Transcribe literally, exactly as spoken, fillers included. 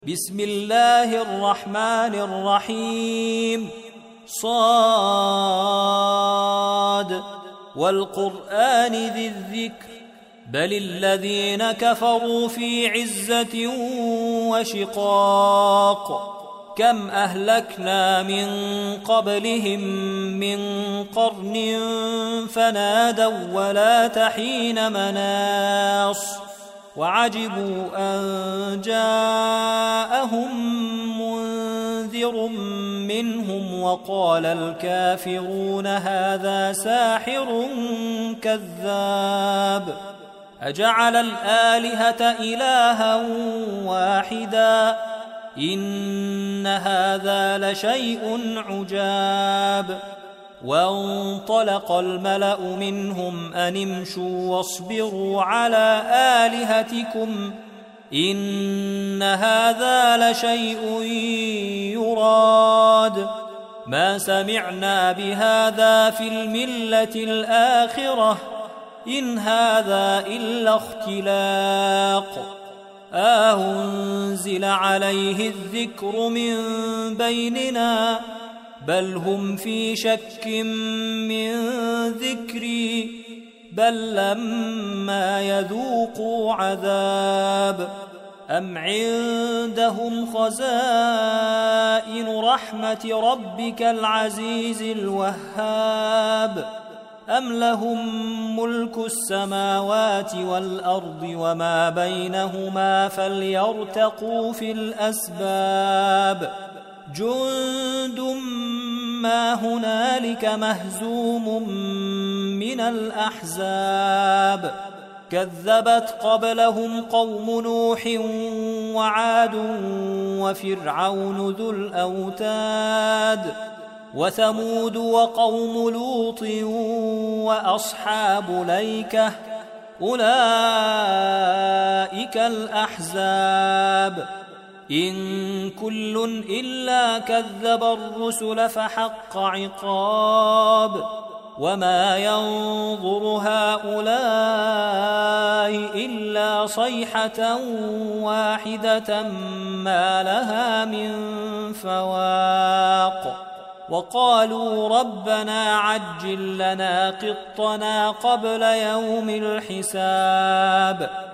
بسم الله الرحمن الرحيم. صاد والقرآن ذي الذكر بل الذين كفروا في عزة وشقاق كم أهلكنا من قبلهم من قرن فنادوا ولا تحين مناص وعجبوا أن جاءهم منذر منهم وقال الكافرون هذا ساحر كذاب أجعل الآلهة إلها واحدا إن هذا لشيء عجاب. وانطلق الملأ منهم أن امشوا واصبروا على آلهتكم إن هذا لشيء يراد ما سمعنا بهذا في الملة الآخرة إن هذا إلا اختلاق أأنزل عليه الذكر من بيننا بل هم في شك من ذكري بل لما يذوقوا عذاب أم عندهم خزائن رحمة ربك العزيز الوهاب أم لهم ملك السماوات والأرض وما بينهما فليرتقوا في الأسباب جند ما هنالك مهزوم من الأحزاب كذبت قبلهم قوم نوح وعاد وفرعون ذو الأوتاد وثمود وقوم لوط وأصحاب ليكة أولئك الأحزاب إن كل إلا كذب الرسل فحق عقاب وما ينظر هؤلاء إلا صيحة واحدة ما لها من فواق وقالوا ربنا عجل لنا قطنا قبل يوم الحساب